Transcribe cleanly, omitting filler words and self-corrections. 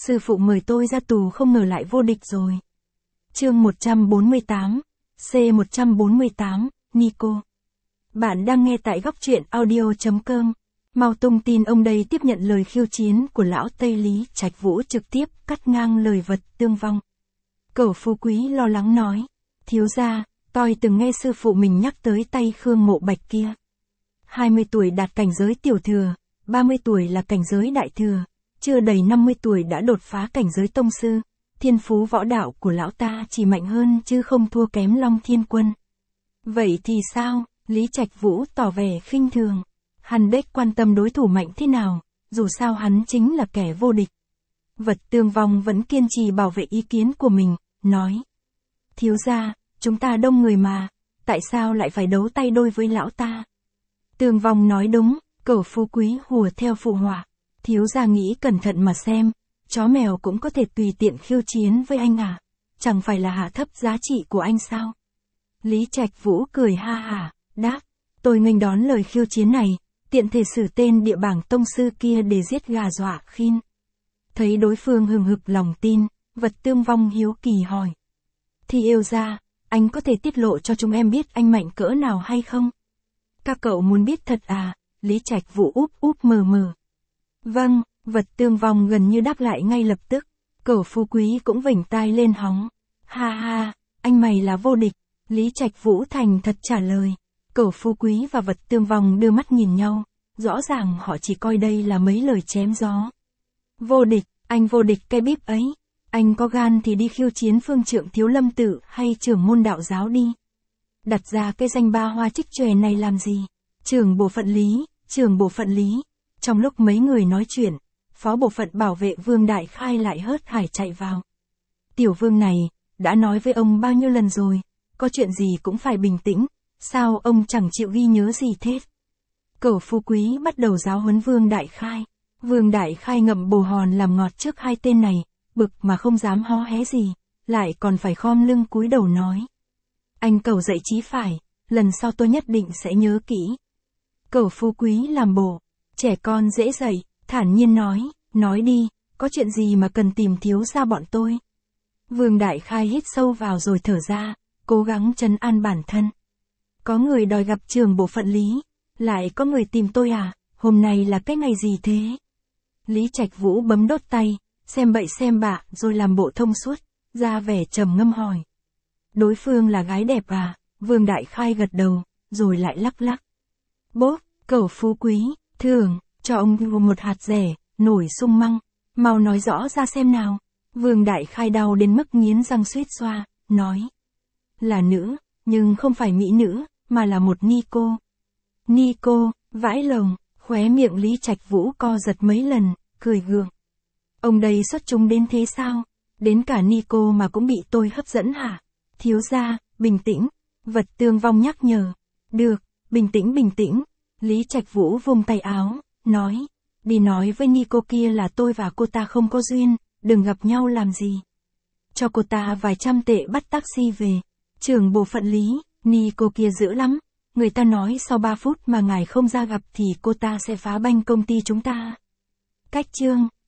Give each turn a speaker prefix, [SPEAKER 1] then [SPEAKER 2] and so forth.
[SPEAKER 1] Sư phụ mời tôi ra tù không ngờ lại vô địch rồi. Chương 148, C148, Nico. Bạn đang nghe tại góc truyện audio.com. Mau tung tin ông đây tiếp nhận lời khiêu chiến của lão Tây Lý Trạch Vũ trực tiếp cắt ngang lời Vật Tương Vong. Cẩu Phú Quý lo lắng nói, thiếu gia, tôi từng nghe sư phụ mình nhắc tới tay Khương Mộ Bạch kia. 20 tuổi đạt cảnh giới tiểu thừa, 30 tuổi là cảnh giới đại thừa, chưa đầy 50 tuổi đã đột phá cảnh giới tông sư. Thiên phú võ đạo của lão ta chỉ mạnh hơn chứ không thua kém Long Thiên Quân. Vậy thì sao? Lý Trạch Vũ tỏ vẻ khinh thường. Hắn đếch quan tâm đối thủ mạnh thế nào, dù sao hắn chính là kẻ vô địch. Vật Tương Vong vẫn kiên trì bảo vệ ý kiến của mình, nói. Thiếu gia, chúng ta đông người mà, tại sao lại phải đấu tay đôi với lão ta? Tương Vong nói đúng, Cẩu Phú Quý hùa theo phụ họa. Thiếu gia nghĩ cẩn thận mà xem, chó mèo cũng có thể tùy tiện khiêu chiến với anh à? Chẳng phải là hạ thấp giá trị của anh sao? Lý Trạch Vũ cười ha hả, đáp, tôi nghênh đón lời khiêu chiến này, tiện thể sử tên địa bảng tông sư kia để giết gà dọa khinh. Thấy đối phương hừng hực lòng tin, Vật Tương Vong hiếu kỳ hỏi. Thì yêu ra, anh có thể tiết lộ cho chúng em biết anh mạnh cỡ nào hay không? Các cậu muốn biết thật à? Lý Trạch Vũ úp mờ mờ. Vâng, Vật Tương Vong gần như đáp lại ngay lập tức. Cẩu Phú Quý cũng vểnh tai lên hóng. Ha ha, anh mày là vô địch. Lý Trạch Vũ thành thật trả lời. Cẩu Phú Quý và Vật Tương Vong đưa mắt nhìn nhau. Rõ ràng họ chỉ coi đây là mấy lời chém gió. Vô địch, anh vô địch cái bíp ấy. Anh có gan thì đi khiêu chiến Phương Trượng Thiếu Lâm Tự hay trưởng môn đạo giáo đi. Đặt ra cái danh ba hoa trích chòe này làm gì? Trưởng bộ phận lý. Trong lúc mấy người nói chuyện, phó bộ phận bảo vệ Vương Đại Khai lại hớt hải chạy vào. Tiểu Vương này, đã nói với ông bao nhiêu lần rồi, có chuyện gì cũng phải bình tĩnh, sao ông chẳng chịu ghi nhớ gì thế? Cẩu Phú Quý bắt đầu giáo huấn Vương Đại Khai. Vương Đại Khai ngậm bồ hòn làm ngọt trước hai tên này, bực mà không dám hó hé gì, lại còn phải khom lưng cúi đầu nói. Anh Cẩu dạy chí phải, lần sau tôi nhất định sẽ nhớ kỹ. Cẩu Phú Quý làm bộ, trẻ con dễ dạy, thản nhiên nói đi, có chuyện gì mà cần tìm thiếu gia bọn tôi. Vương Đại Khai hít sâu vào rồi thở ra, cố gắng trấn an bản thân. Có người đòi gặp trưởng bộ phận Lý, lại có người tìm tôi à, hôm nay là cái ngày gì thế? Lý Trạch Vũ bấm đốt tay, xem bậy xem bạ rồi làm bộ thông suốt, ra vẻ trầm ngâm hỏi. Đối phương là gái đẹp à? Vương Đại Khai gật đầu, rồi lại lắc lắc. Bốp, Cẩu Phú Quý, thưởng, cho ông một hạt rẻ, nổi sung măng, mau nói rõ ra xem nào. Vương Đại Khai đau đến mức nghiến răng suýt xoa, nói. Là nữ, nhưng không phải mỹ nữ, mà là một Nico. Nico, vãi lồng, khóe miệng Lý Trạch Vũ co giật mấy lần, cười gượng. Ông đây xuất chúng đến thế sao? Đến cả Nico mà cũng bị tôi hấp dẫn hả? Thiếu gia, bình tĩnh. Vật Tương Vong nhắc nhở. Được, bình tĩnh. Lý Trạch Vũ vung tay áo, nói. Đi nói với Nico kia là tôi và cô ta không có duyên, đừng gặp nhau làm gì. Cho cô ta vài trăm tệ bắt taxi về. Trưởng bộ phận Lý, Nico kia dữ lắm. Người ta nói sau 3 phút mà ngài không ra gặp thì cô ta sẽ phá banh công ty chúng ta. Cách chương.